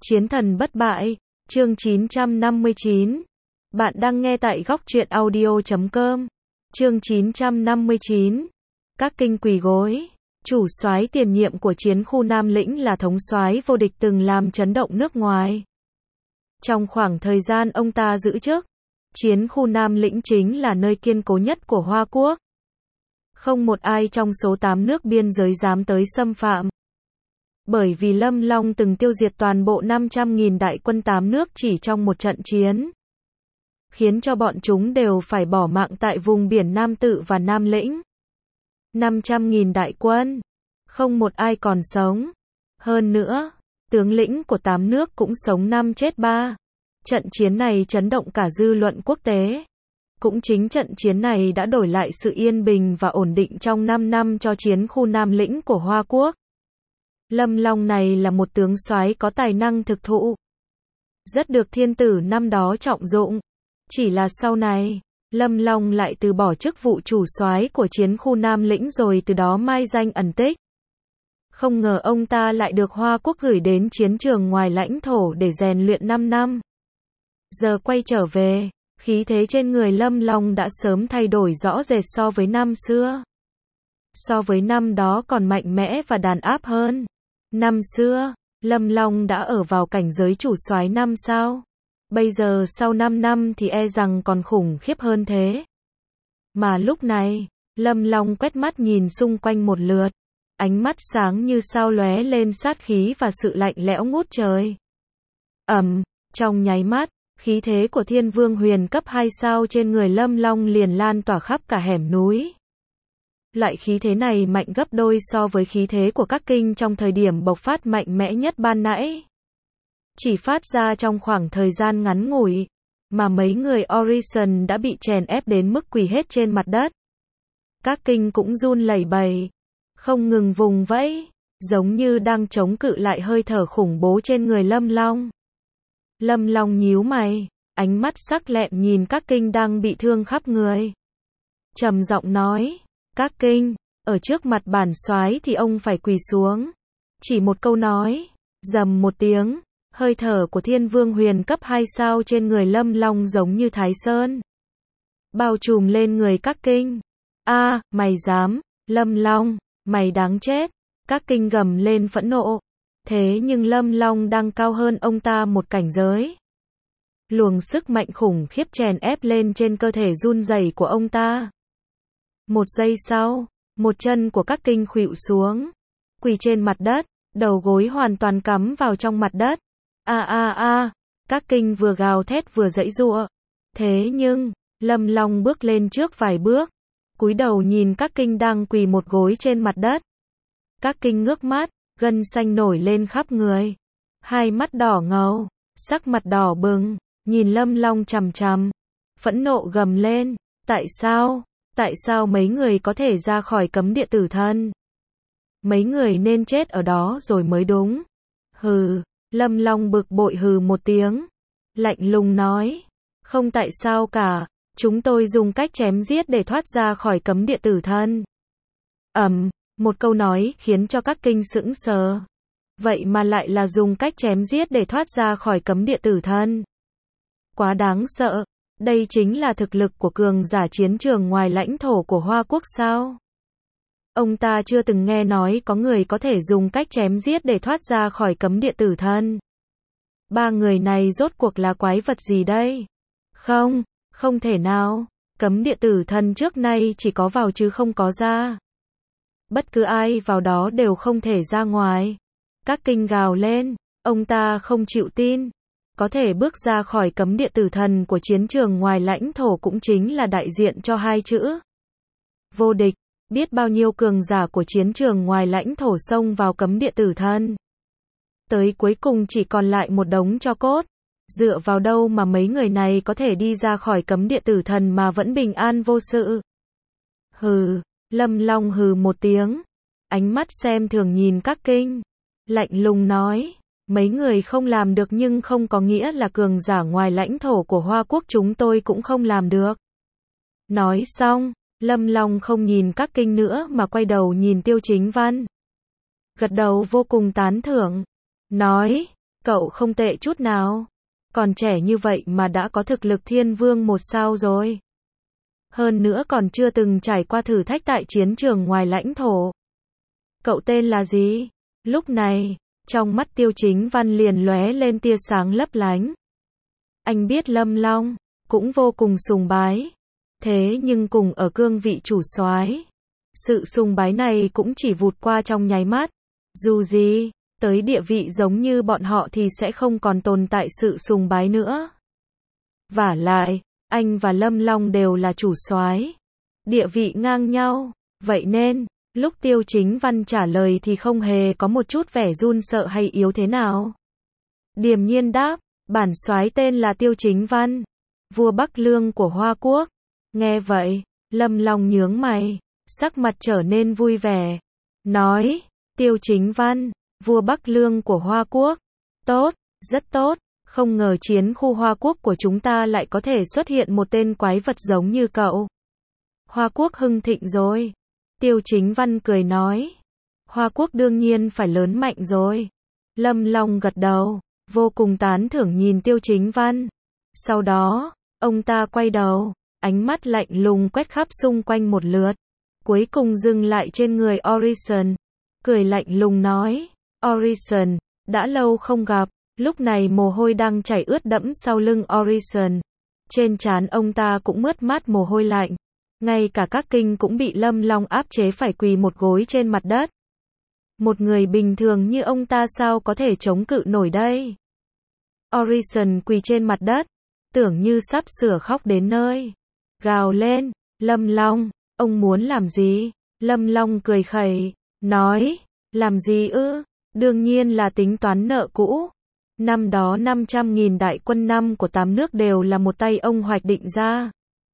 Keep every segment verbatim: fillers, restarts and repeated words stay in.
Chiến thần bất bại, chương chín trăm năm mươi chín. Bạn đang nghe tại góc truyện audio chấm com. Chương chín trăm năm mươi chín. Các kinh quỳ gối. Chủ soái tiền nhiệm của chiến khu Nam Lĩnh là thống soái vô địch từng làm chấn động nước ngoài. Trong khoảng thời gian ông ta giữ chức, chiến khu Nam Lĩnh chính là nơi kiên cố nhất của Hoa Quốc. Không một ai trong số tám nước biên giới dám tới xâm phạm. Bởi vì Lâm Long từng tiêu diệt toàn bộ năm trăm nghìn đại quân tám nước chỉ trong một trận chiến, khiến cho bọn chúng đều phải bỏ mạng tại vùng biển Nam Tự và Nam Lĩnh. năm trăm nghìn đại quân, không một ai còn sống. Hơn nữa, tướng lĩnh của tám nước cũng sống năm chết ba. Trận chiến này chấn động cả dư luận quốc tế. Cũng chính trận chiến này đã đổi lại sự yên bình và ổn định trong năm năm cho chiến khu Nam Lĩnh của Hoa Quốc. Lâm Long này là một tướng soái có tài năng thực thụ, rất được thiên tử năm đó trọng dụng. Chỉ là sau này, Lâm Long lại từ bỏ chức vụ chủ soái của chiến khu Nam Lĩnh rồi từ đó mai danh ẩn tích. Không ngờ ông ta lại được Hoa Quốc gửi đến chiến trường ngoài lãnh thổ để rèn luyện năm năm. Giờ quay trở về, khí thế trên người Lâm Long đã sớm thay đổi rõ rệt so với năm xưa. So với năm đó còn mạnh mẽ và đàn áp hơn. Năm xưa, Lâm Long đã ở vào cảnh giới chủ soái năm sao. Bây giờ sau năm năm thì e rằng còn khủng khiếp hơn thế. Mà lúc này, Lâm Long quét mắt nhìn xung quanh một lượt. Ánh mắt sáng như sao lóe lên sát khí và sự lạnh lẽo ngút trời. Ầm, trong nháy mắt, khí thế của Thiên Vương Huyền cấp hai sao trên người Lâm Long liền lan tỏa khắp cả hẻm núi. Loại khí thế này mạnh gấp đôi so với khí thế của các kinh trong thời điểm bộc phát mạnh mẽ nhất ban nãy. Chỉ phát ra trong khoảng thời gian ngắn ngủi, mà mấy người Orison đã bị chèn ép đến mức quỳ hết trên mặt đất. Các kinh cũng run lẩy bẩy, không ngừng vùng vẫy, giống như đang chống cự lại hơi thở khủng bố trên người Lâm Long. Lâm Long nhíu mày, ánh mắt sắc lẹm nhìn các kinh đang bị thương khắp người. Trầm giọng nói, các kinh, ở trước mặt bản soái thì ông phải quỳ xuống. Chỉ một câu nói, rầm một tiếng, hơi thở của Thiên Vương Huyền cấp hai sao trên người Lâm Long giống như Thái Sơn, bao trùm lên người các kinh. A, à, mày dám, Lâm Long, mày đáng chết. Các kinh gầm lên phẫn nộ. Thế nhưng Lâm Long đang cao hơn ông ta một cảnh giới. Luồng sức mạnh khủng khiếp chèn ép lên trên cơ thể run rẩy của ông ta. Một giây sau, một chân của các kinh khuỵu xuống, quỳ trên mặt đất, đầu gối hoàn toàn cắm vào trong mặt đất. A a a, các kinh vừa gào thét vừa giãy giụa. Thế nhưng, Lâm Long bước lên trước vài bước, cúi đầu nhìn các kinh đang quỳ một gối trên mặt đất. Các kinh ngước mắt, gân xanh nổi lên khắp người, hai mắt đỏ ngầu, sắc mặt đỏ bừng, nhìn Lâm Long chằm chằm, phẫn nộ gầm lên, tại sao? Tại sao mấy người có thể ra khỏi cấm địa tử thân? Mấy người nên chết ở đó rồi mới đúng. Hừ, Lâm Long bực bội hừ một tiếng, lạnh lùng nói, không tại sao cả, chúng tôi dùng cách chém giết để thoát ra khỏi cấm địa tử thân. Ầm, một câu nói khiến cho các kinh sững sờ. Vậy mà lại là dùng cách chém giết để thoát ra khỏi cấm địa tử thân. Quá đáng sợ. Đây chính là thực lực của cường giả chiến trường ngoài lãnh thổ của Hoa Quốc sao? Ông ta chưa từng nghe nói có người có thể dùng cách chém giết để thoát ra khỏi cấm địa tử thân. Ba người này rốt cuộc là quái vật gì đây? Không, không thể nào. Cấm địa tử thân trước nay chỉ có vào chứ không có ra. Bất cứ ai vào đó đều không thể ra ngoài. Các kinh gào lên, ông ta không chịu tin. Có thể bước ra khỏi cấm địa tử thần của chiến trường ngoài lãnh thổ cũng chính là đại diện cho hai chữ vô địch. Biết bao nhiêu cường giả của chiến trường ngoài lãnh thổ xông vào cấm địa tử thân, tới cuối cùng chỉ còn lại một đống tro cốt. Dựa vào đâu mà mấy người này có thể đi ra khỏi cấm địa tử thần mà vẫn bình an vô sự? Hừ, Lâm Long hừ một tiếng, ánh mắt xem thường nhìn các kinh, lạnh lùng nói, mấy người không làm được nhưng không có nghĩa là cường giả ngoài lãnh thổ của Hoa Quốc chúng tôi cũng không làm được. Nói xong, Lâm Long không nhìn các kinh nữa mà quay đầu nhìn Tiêu Chính Văn. Gật đầu vô cùng tán thưởng, nói, Cậu không tệ chút nào. Còn trẻ như vậy mà đã có thực lực thiên vương một sao rồi. Hơn nữa còn chưa từng trải qua thử thách tại chiến trường ngoài lãnh thổ. Cậu tên là gì? Lúc này, trong mắt Tiêu Chính Văn liền lóe lên tia sáng lấp lánh. Anh biết Lâm Long, cũng vô cùng sùng bái. Thế nhưng cùng ở cương vị chủ soái, sự sùng bái này cũng chỉ vụt qua trong nháy mắt. Dù gì, tới địa vị giống như bọn họ thì sẽ không còn tồn tại sự sùng bái nữa. Vả lại, anh và Lâm Long đều là chủ soái, địa vị ngang nhau, vậy nên, lúc Tiêu Chính Văn trả lời thì không hề có một chút vẻ run sợ hay yếu thế nào. Điềm nhiên đáp, bản soái tên là Tiêu Chính Văn, vua Bắc Lương của Hoa Quốc. Nghe vậy, Lâm Long nhướng mày, sắc mặt trở nên vui vẻ, nói, Tiêu Chính Văn, vua Bắc Lương của Hoa Quốc. Tốt, rất tốt, không ngờ chiến khu Hoa Quốc của chúng ta lại có thể xuất hiện một tên quái vật giống như cậu. Hoa Quốc hưng thịnh rồi. Tiêu Chính Văn cười nói, Hoa Quốc đương nhiên phải lớn mạnh rồi. Lâm Long gật đầu, vô cùng tán thưởng nhìn Tiêu Chính Văn. Sau đó, ông ta quay đầu, ánh mắt lạnh lùng quét khắp xung quanh một lượt, cuối cùng dừng lại trên người Orison, cười lạnh lùng nói, Orison, đã lâu không gặp. Lúc này mồ hôi đang chảy ướt đẫm sau lưng Orison. Trên trán ông ta cũng mướt mát mồ hôi lạnh. Ngay cả các kinh cũng bị Lâm Long áp chế phải quỳ một gối trên mặt đất. Một người bình thường như ông ta sao có thể chống cự nổi đây? Orison quỳ trên mặt đất, tưởng như sắp sửa khóc đến nơi. Gào lên, Lâm Long, ông muốn làm gì? Lâm Long cười khẩy, nói, làm gì ư? Đương nhiên là tính toán nợ cũ. Năm đó năm trăm nghìn đại quân năm của tám nước đều là một tay ông hoạch định ra.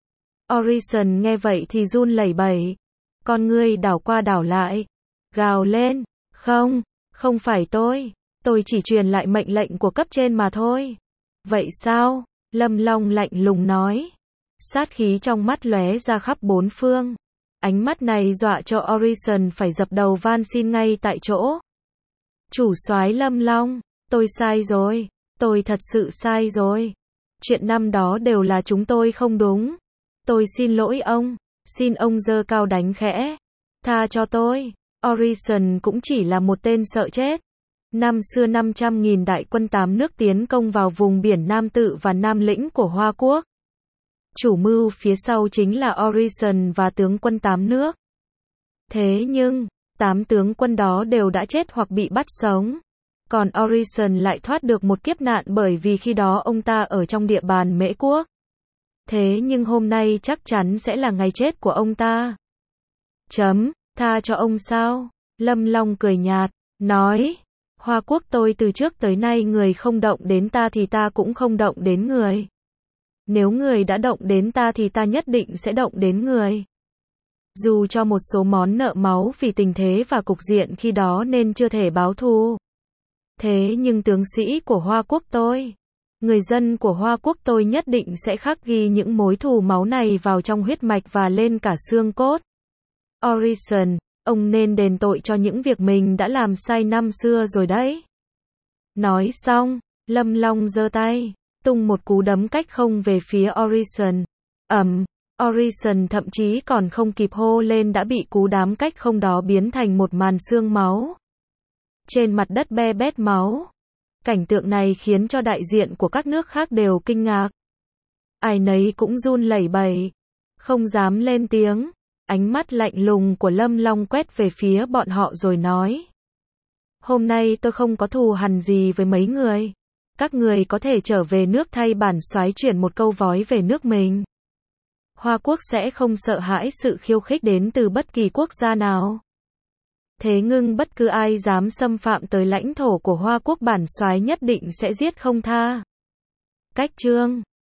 Orison nghe vậy thì run lẩy bẩy, con ngươi đảo qua đảo lại, gào lên, không, không phải tôi, tôi chỉ truyền lại mệnh lệnh của cấp trên mà thôi. Vậy sao? Lâm Long lạnh lùng nói, sát khí trong mắt lóe ra khắp bốn phương. Ánh mắt này dọa cho Orison phải dập đầu van xin ngay tại chỗ. Chủ soái Lâm Long, tôi sai rồi, tôi thật sự sai rồi. Chuyện năm đó đều là chúng tôi không đúng. Tôi xin lỗi ông, xin ông giơ cao đánh khẽ. Tha cho tôi, Orison cũng chỉ là một tên sợ chết. Năm xưa năm trăm nghìn đại quân tám nước tiến công vào vùng biển Nam Tự và Nam Lĩnh của Hoa Quốc. Chủ mưu phía sau chính là Orison và tướng quân tám nước. Thế nhưng, tám tướng quân đó đều đã chết hoặc bị bắt sống. Còn Orison lại thoát được một kiếp nạn bởi vì khi đó ông ta ở trong địa bàn Mễ Quốc. Thế nhưng hôm nay chắc chắn sẽ là ngày chết của ông ta. Chấm, tha cho ông sao? Lâm Long cười nhạt, nói, Hoa Quốc tôi từ trước tới nay người không động đến ta thì ta cũng không động đến người. Nếu người đã động đến ta thì ta nhất định sẽ động đến người. Dù cho một số món nợ máu vì tình thế và cục diện khi đó nên chưa thể báo thù. Thế nhưng tướng sĩ của Hoa Quốc tôi, người dân của Hoa Quốc tôi nhất định sẽ khắc ghi những mối thù máu này vào trong huyết mạch và lên cả xương cốt. Orison, ông nên đền tội cho những việc mình đã làm sai năm xưa rồi đấy. Nói xong, Lâm Long giơ tay, tung một cú đấm cách không về phía Orison. Ầm, Orison thậm chí còn không kịp hô lên đã bị cú đám cách không đó biến thành một màn xương máu. Trên mặt đất be bét máu. Cảnh tượng này khiến cho đại diện của các nước khác đều kinh ngạc. Ai nấy cũng run lẩy bẩy, không dám lên tiếng. Ánh mắt lạnh lùng của Lâm Long quét về phía bọn họ rồi nói. Hôm nay tôi không có thù hằn gì với mấy người. Các người có thể trở về nước thay bản soái chuyển một câu vói về nước mình. Hoa Quốc sẽ không sợ hãi sự khiêu khích đến từ bất kỳ quốc gia nào. Thế nhưng bất cứ ai dám xâm phạm tới lãnh thổ của Hoa Quốc bản soái nhất định sẽ giết không tha. Cách chương